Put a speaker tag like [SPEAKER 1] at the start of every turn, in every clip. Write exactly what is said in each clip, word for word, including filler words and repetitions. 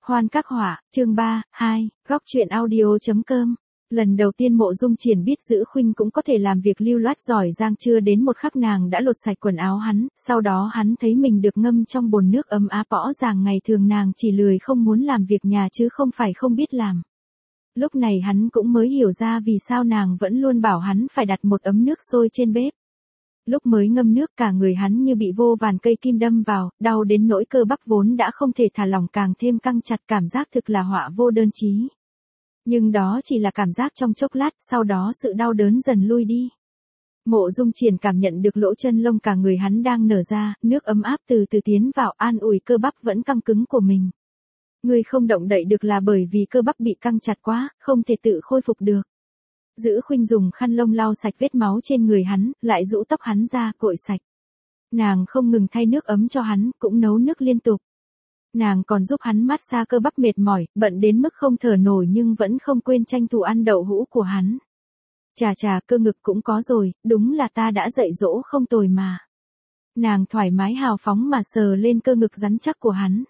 [SPEAKER 1] Hoan Các Họa, chương ba, hai, góc truyện audio.com. Lần đầu tiên Mộ Dung Triển biết Dữ Khuynh cũng có thể làm việc lưu loát giỏi giang, chưa đến một khắc nàng đã lột sạch quần áo hắn, sau đó hắn thấy mình được ngâm trong bồn nước ấm áp. Rõ ràng ngày thường nàng chỉ lười không muốn làm việc nhà chứ không phải không biết làm. Lúc này hắn cũng mới hiểu ra vì sao nàng vẫn luôn bảo hắn phải đặt một ấm nước sôi trên bếp. Lúc mới ngâm nước cả người hắn như bị vô vàn cây kim đâm vào, đau đến nỗi cơ bắp vốn đã không thể thả lỏng càng thêm căng chặt, cảm giác thực là họa vô đơn chí. Nhưng đó chỉ là cảm giác trong chốc lát, sau đó sự đau đớn dần lui đi. Mộ Dung Triển cảm nhận được lỗ chân lông cả người hắn đang nở ra, nước ấm áp từ từ tiến vào an ủi cơ bắp vẫn căng cứng của mình. Ngươi không động đậy được là bởi vì cơ bắp bị căng chặt quá, không thể tự khôi phục được. Dữ Khuynh dùng khăn lông lau sạch vết máu trên người hắn, lại rũ tóc hắn ra, cội sạch. Nàng không ngừng thay nước ấm cho hắn, cũng nấu nước liên tục. Nàng còn giúp hắn mát xa cơ bắp mệt mỏi, bận đến mức không thở nổi nhưng vẫn không quên tranh thủ ăn đậu hũ của hắn. Chà chà, cơ ngực cũng có rồi, đúng là ta đã dạy dỗ không tồi mà. Nàng thoải mái hào phóng mà sờ lên cơ ngực rắn chắc của hắn.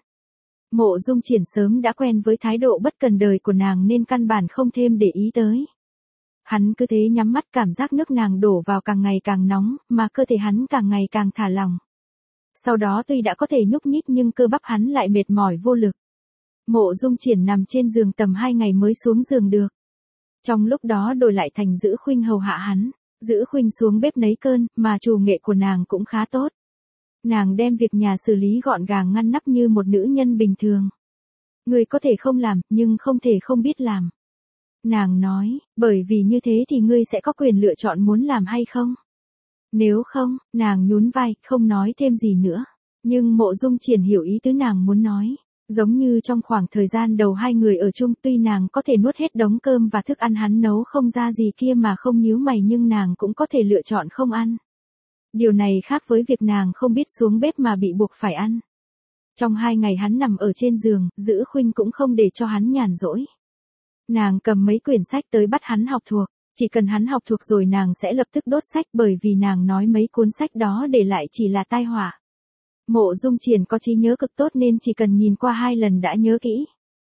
[SPEAKER 1] Mộ Dung Triển sớm đã quen với thái độ bất cần đời của nàng nên căn bản không thêm để ý tới. Hắn cứ thế nhắm mắt, cảm giác nước nàng đổ vào càng ngày càng nóng, mà cơ thể hắn càng ngày càng thả lỏng. Sau đó tuy đã có thể nhúc nhích nhưng cơ bắp hắn lại mệt mỏi vô lực. Mộ Dung Triển nằm trên giường tầm hai ngày mới xuống giường được. Trong lúc đó đổi lại thành Dữ Khuynh hầu hạ hắn. Dữ Khuynh xuống bếp nấy cơm, mà chủ nghệ của nàng cũng khá tốt. Nàng đem việc nhà xử lý gọn gàng ngăn nắp như một nữ nhân bình thường. Người có thể không làm, nhưng không thể không biết làm. Nàng nói, bởi vì như thế thì ngươi sẽ có quyền lựa chọn muốn làm hay không. Nếu không, nàng nhún vai, không nói thêm gì nữa. Nhưng Mộ Dung Triển hiểu ý tứ nàng muốn nói. Giống như trong khoảng thời gian đầu hai người ở chung, tuy nàng có thể nuốt hết đống cơm và thức ăn hắn nấu không ra gì kia mà không nhíu mày, nhưng nàng cũng có thể lựa chọn không ăn. Điều này khác với việc nàng không biết xuống bếp mà bị buộc phải ăn. Trong hai ngày hắn nằm ở trên giường, Dữ Khuynh cũng không để cho hắn nhàn rỗi. Nàng cầm mấy quyển sách tới bắt hắn học thuộc, chỉ cần hắn học thuộc rồi nàng sẽ lập tức đốt sách, bởi vì nàng nói mấy cuốn sách đó để lại chỉ là tai họa. Mộ Dung Triển có trí nhớ cực tốt nên chỉ cần nhìn qua hai lần đã nhớ kỹ.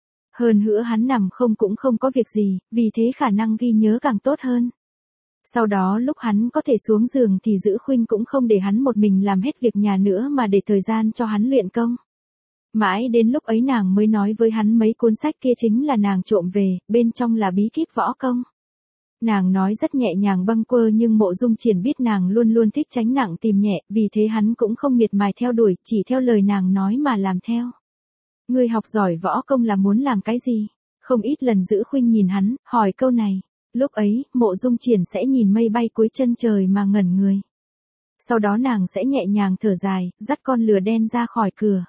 [SPEAKER 1] Hơn nữa hắn nằm không cũng không có việc gì, vì thế khả năng ghi nhớ càng tốt hơn. Sau đó lúc hắn có thể xuống giường thì Dữ Khuynh cũng không để hắn một mình làm hết việc nhà nữa mà để thời gian cho hắn luyện công. Mãi đến lúc ấy nàng mới nói với hắn mấy cuốn sách kia chính là nàng trộm về, bên trong là bí kíp võ công. Nàng nói rất nhẹ nhàng bâng quơ nhưng Mộ Dung Triển biết nàng luôn luôn thích tránh nặng tìm nhẹ, vì thế hắn cũng không miệt mài theo đuổi, chỉ theo lời nàng nói mà làm theo. Ngươi học giỏi võ công là muốn làm cái gì? Không ít lần Dữ Khuynh nhìn hắn, hỏi câu này. Lúc ấy, Mộ Dung Triển sẽ nhìn mây bay cuối chân trời mà ngẩn người. Sau đó nàng sẽ nhẹ nhàng thở dài, dắt con lừa đen ra khỏi cửa.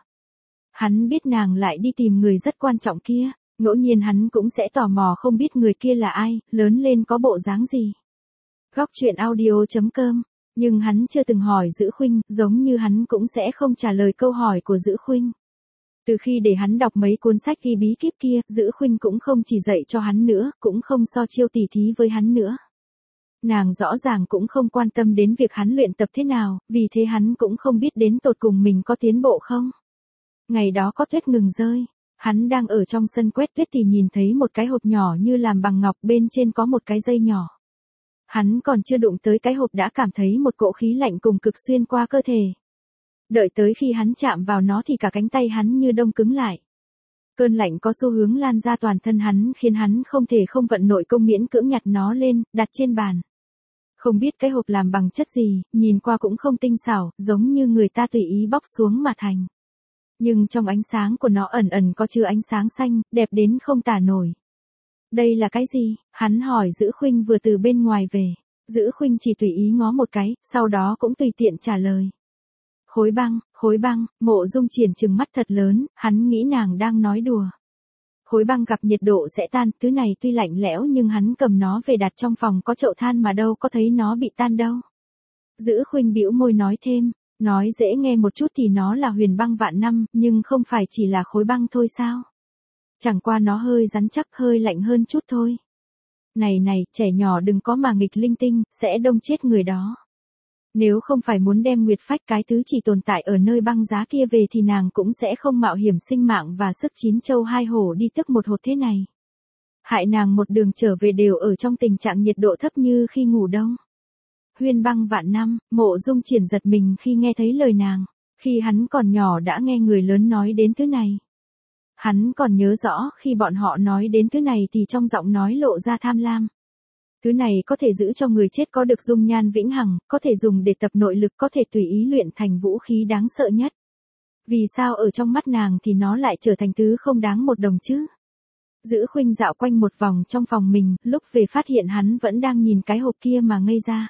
[SPEAKER 1] Hắn biết nàng lại đi tìm người rất quan trọng kia, ngẫu nhiên hắn cũng sẽ tò mò không biết người kia là ai, lớn lên có bộ dáng gì. Góc truyện audio.com, nhưng hắn chưa từng hỏi Dữ Khuynh, giống như hắn cũng sẽ không trả lời câu hỏi của Dữ Khuynh. Từ khi để hắn đọc mấy cuốn sách ghi bí kíp kia, Dữ Khuynh cũng không chỉ dạy cho hắn nữa, cũng không so chiêu tỉ thí với hắn nữa. Nàng rõ ràng cũng không quan tâm đến việc hắn luyện tập thế nào, vì thế hắn cũng không biết đến tột cùng mình có tiến bộ không. Ngày đó có tuyết ngừng rơi, hắn đang ở trong sân quét tuyết thì nhìn thấy một cái hộp nhỏ như làm bằng ngọc, bên trên có một cái dây nhỏ. Hắn còn chưa đụng tới cái hộp đã cảm thấy một cỗ khí lạnh cùng cực xuyên qua cơ thể. Đợi tới khi hắn chạm vào nó thì cả cánh tay hắn như đông cứng lại. Cơn lạnh có xu hướng lan ra toàn thân hắn khiến hắn không thể không vận nội công miễn cưỡng nhặt nó lên, đặt trên bàn. Không biết cái hộp làm bằng chất gì, nhìn qua cũng không tinh xảo, giống như người ta tùy ý bóc xuống mà thành. Nhưng trong ánh sáng của nó ẩn ẩn có chứa ánh sáng xanh, đẹp đến không tả nổi. Đây là cái gì? Hắn hỏi Dữ Khuynh vừa từ bên ngoài về. Dữ Khuynh chỉ tùy ý ngó một cái, sau đó cũng tùy tiện trả lời. Khối băng, khối băng. Mộ Dung Triển trừng mắt thật lớn, hắn nghĩ nàng đang nói đùa. Khối băng gặp nhiệt độ sẽ tan, thứ này tuy lạnh lẽo nhưng hắn cầm nó về đặt trong phòng có chậu than mà đâu có thấy nó bị tan đâu. Dữ Khuynh bĩu môi nói thêm, nói dễ nghe một chút thì nó là huyền băng vạn năm, nhưng không phải chỉ là khối băng thôi sao? Chẳng qua nó hơi rắn chắc, hơi lạnh hơn chút thôi. Này này, trẻ nhỏ đừng có mà nghịch linh tinh, sẽ đông chết người đó. Nếu không phải muốn đem Nguyệt Phách cái thứ chỉ tồn tại ở nơi băng giá kia về thì nàng cũng sẽ không mạo hiểm sinh mạng và sức chín châu hai hổ đi tức một hột thế này. Hại nàng một đường trở về đều ở trong tình trạng nhiệt độ thấp như khi ngủ đông. Huyên băng vạn năm, Mộ Dung Triển giật mình khi nghe thấy lời nàng. Khi hắn còn nhỏ đã nghe người lớn nói đến thứ này. Hắn còn nhớ rõ khi bọn họ nói đến thứ này thì trong giọng nói lộ ra tham lam. Thứ này có thể giữ cho người chết có được dung nhan vĩnh hằng, có thể dùng để tập nội lực, có thể tùy ý luyện thành vũ khí đáng sợ nhất. Vì sao ở trong mắt nàng thì nó lại trở thành thứ không đáng một đồng chứ? Giữ Khuynh dạo quanh một vòng trong phòng mình, lúc về phát hiện hắn vẫn đang nhìn cái hộp kia mà ngây ra.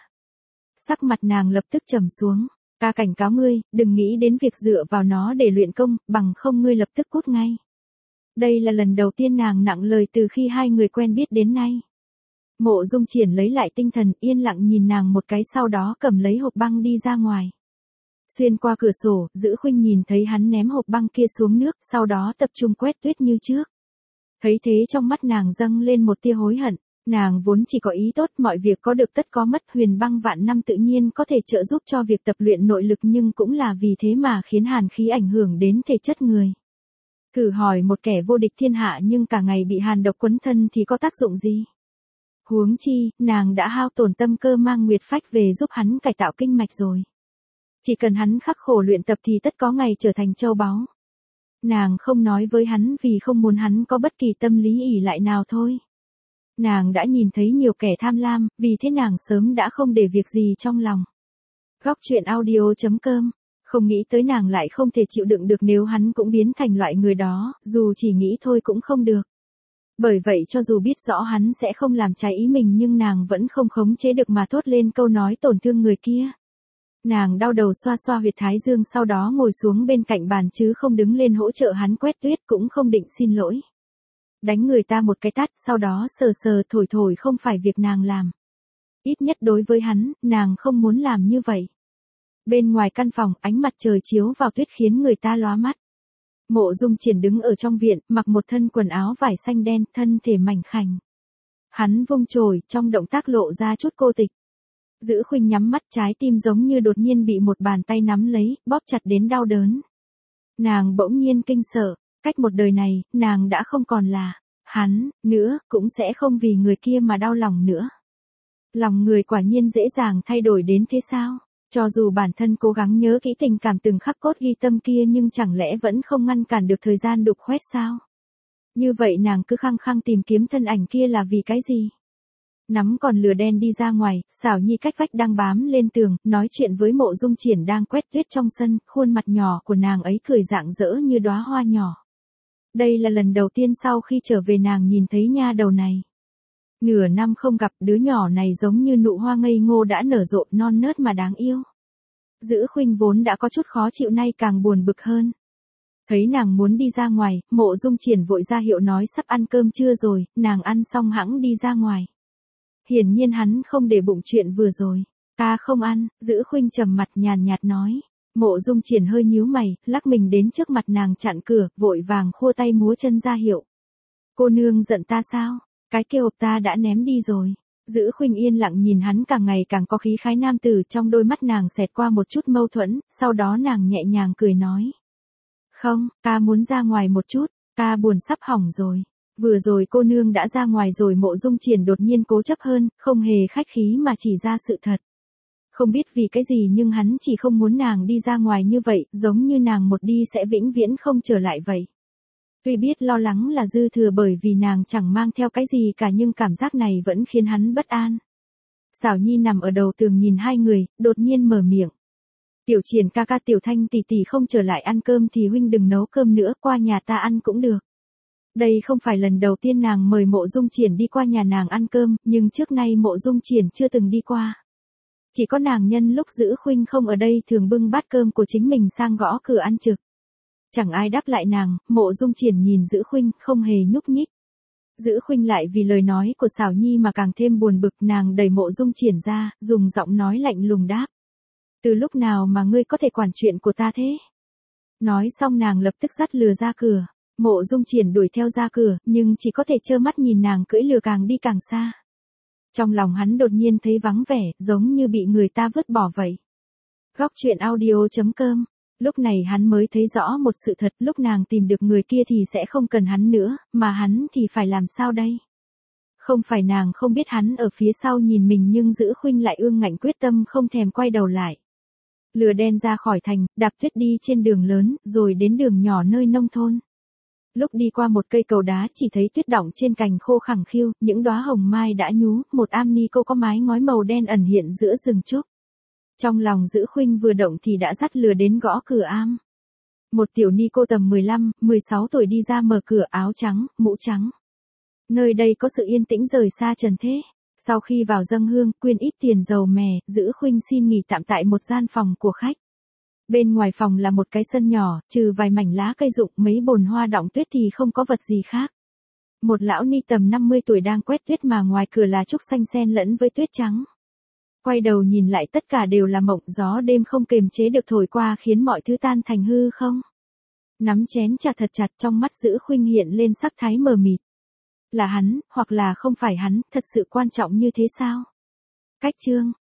[SPEAKER 1] Sắc mặt nàng lập tức trầm xuống. Ta cảnh cáo ngươi, đừng nghĩ đến việc dựa vào nó để luyện công, bằng không ngươi lập tức cút ngay. Đây là lần đầu tiên nàng nặng lời từ khi hai người quen biết đến nay. Mộ Dung Triển lấy lại tinh thần, yên lặng nhìn nàng một cái, sau đó cầm lấy hộp băng đi ra ngoài. Xuyên qua cửa sổ, Giữ Khuynh nhìn thấy hắn ném hộp băng kia xuống nước, sau đó tập trung quét tuyết như trước. Thấy thế trong mắt nàng dâng lên một tia hối hận. Nàng vốn chỉ có ý tốt, mọi việc có được tất có mất, huyền băng vạn năm tự nhiên có thể trợ giúp cho việc tập luyện nội lực, nhưng cũng là vì thế mà khiến hàn khí ảnh hưởng đến thể chất người. Thử hỏi một kẻ vô địch thiên hạ nhưng cả ngày bị hàn độc quấn thân thì có tác dụng gì? Huống chi, nàng đã hao tổn tâm cơ mang Nguyệt Phách về giúp hắn cải tạo kinh mạch rồi. Chỉ cần hắn khắc khổ luyện tập thì tất có ngày trở thành châu báu. Nàng không nói với hắn vì không muốn hắn có bất kỳ tâm lý ỷ lại nào thôi. Nàng đã nhìn thấy nhiều kẻ tham lam, vì thế nàng sớm đã không để việc gì trong lòng. Góc truyện audio chấm com. Không nghĩ tới nàng lại không thể chịu đựng được nếu hắn cũng biến thành loại người đó, dù chỉ nghĩ thôi cũng không được. Bởi vậy cho dù biết rõ hắn sẽ không làm trái ý mình nhưng nàng vẫn không khống chế được mà thốt lên câu nói tổn thương người kia. Nàng đau đầu xoa xoa huyệt thái dương, sau đó ngồi xuống bên cạnh bàn chứ không đứng lên hỗ trợ hắn quét tuyết, cũng không định xin lỗi. Đánh người ta một cái tát, sau đó sờ sờ thổi thổi không phải việc nàng làm. Ít nhất đối với hắn, nàng không muốn làm như vậy. Bên ngoài căn phòng, ánh mặt trời chiếu vào tuyết khiến người ta lóa mắt. Mộ Dung Triển đứng ở trong viện, mặc một thân quần áo vải xanh đen, thân thể mảnh khảnh. Hắn vung chổi, trong động tác lộ ra chút cô tịch. Giữ Khuynh nhắm mắt, trái tim giống như đột nhiên bị một bàn tay nắm lấy, bóp chặt đến đau đớn. Nàng bỗng nhiên kinh sợ, cách một đời này, nàng đã không còn là hắn nữa, cũng sẽ không vì người kia mà đau lòng nữa. Lòng người quả nhiên dễ dàng thay đổi đến thế sao? Cho dù bản thân cố gắng nhớ kỹ tình cảm từng khắc cốt ghi tâm kia nhưng chẳng lẽ vẫn không ngăn cản được thời gian đục khoét sao? Như vậy nàng cứ khăng khăng tìm kiếm thân ảnh kia là vì cái gì? Nắm còn lửa đen đi ra ngoài, Xảo Nhi cách vách đang bám lên tường, nói chuyện với Mộ Dung Triển đang quét tuyết trong sân, khuôn mặt nhỏ của nàng ấy cười rạng rỡ như đóa hoa nhỏ. Đây là lần đầu tiên sau khi trở về nàng nhìn thấy nha đầu này. Nửa năm không gặp, đứa nhỏ này giống như nụ hoa ngây ngô đã nở rộ, non nớt mà đáng yêu. Giữ Khuynh vốn đã có chút khó chịu nay càng buồn bực hơn. Thấy nàng muốn đi ra ngoài, Mộ Dung Triển vội ra hiệu nói sắp ăn cơm trưa rồi, nàng ăn xong hẵng đi ra ngoài. Hiển nhiên hắn không để bụng chuyện vừa rồi. Ta không ăn, Giữ Khuynh trầm mặt nhàn nhạt nói. Mộ Dung Triển hơi nhíu mày, lắc mình đến trước mặt nàng chặn cửa, vội vàng khua tay múa chân ra hiệu. Cô nương giận ta sao? Cái kia hộp ta đã ném đi rồi. Giữ Khuynh yên lặng nhìn hắn, càng ngày càng có khí khái nam tử, trong đôi mắt nàng xẹt qua một chút mâu thuẫn, sau đó nàng nhẹ nhàng cười nói. Không, ta muốn ra ngoài một chút, ta buồn sắp hỏng rồi. Vừa rồi cô nương đã ra ngoài rồi. Mộ Dung Triển đột nhiên cố chấp hơn, không hề khách khí mà chỉ ra sự thật. Không biết vì cái gì nhưng hắn chỉ không muốn nàng đi ra ngoài như vậy, giống như nàng một đi sẽ vĩnh viễn không trở lại vậy. Tuy biết lo lắng là dư thừa bởi vì nàng chẳng mang theo cái gì cả nhưng cảm giác này vẫn khiến hắn bất an. Xảo Nhi nằm ở đầu tường nhìn hai người, đột nhiên mở miệng. Tiểu Triển ca ca, Tiểu Thanh tỷ tỷ không trở lại ăn cơm thì huynh đừng nấu cơm nữa, qua nhà ta ăn cũng được. Đây không phải lần đầu tiên nàng mời Mộ Dung Triển đi qua nhà nàng ăn cơm, nhưng trước nay Mộ Dung Triển chưa từng đi qua. Chỉ có nàng nhân lúc Giữ Khuynh không ở đây thường bưng bát cơm của chính mình sang gõ cửa ăn trực. Chẳng ai đáp lại nàng, Mộ Dung Triển nhìn Giữ Khuynh, không hề nhúc nhích. Giữ Khuynh lại vì lời nói của Xảo Nhi mà càng thêm buồn bực, nàng đẩy Mộ Dung Triển ra, dùng giọng nói lạnh lùng đáp. Từ lúc nào mà ngươi có thể quản chuyện của ta thế? Nói xong nàng lập tức dắt lừa ra cửa. Mộ Dung Triển đuổi theo ra cửa, nhưng chỉ có thể trơ mắt nhìn nàng cưỡi lừa càng đi càng xa. Trong lòng hắn đột nhiên thấy vắng vẻ, giống như bị người ta vứt bỏ vậy. Góc truyện audio.com. Lúc này hắn mới thấy rõ một sự thật, lúc nàng tìm được người kia thì sẽ không cần hắn nữa, mà hắn thì phải làm sao đây? Không phải nàng không biết hắn ở phía sau nhìn mình, nhưng Dữ Khuynh lại ương ngạnh quyết tâm không thèm quay đầu lại. Lừa đen ra khỏi thành, đạp tuyết đi trên đường lớn, rồi đến đường nhỏ nơi nông thôn. Lúc đi qua một cây cầu đá chỉ thấy tuyết đọng trên cành khô khẳng khiu, những đóa hồng mai đã nhú, một am ni cô có mái ngói màu đen ẩn hiện giữa rừng trúc. Trong lòng Dữ Khuynh vừa động thì đã dắt lừa đến gõ cửa am. Một tiểu ni cô tầm mười lăm, mười sáu tuổi đi ra mở cửa, áo trắng, mũ trắng. Nơi đây có sự yên tĩnh rời xa trần thế. Sau khi vào dâng hương, quyên ít tiền dầu mè, Dữ Khuynh xin nghỉ tạm tại một gian phòng của khách. Bên ngoài phòng là một cái sân nhỏ, trừ vài mảnh lá cây rụng, mấy bồn hoa đọng tuyết thì không có vật gì khác. Một lão ni tầm năm mươi tuổi đang quét tuyết, mà ngoài cửa là trúc xanh xen lẫn với tuyết trắng. Quay đầu nhìn lại tất cả đều là mộng, gió đêm không kềm chế được thổi qua khiến mọi thứ tan thành hư không. Nắm chén trà thật chặt, trong mắt Dữ Khuynh hiện lên sắc thái mờ mịt. Là hắn, hoặc là không phải hắn, thật sự quan trọng như thế sao? Cách chương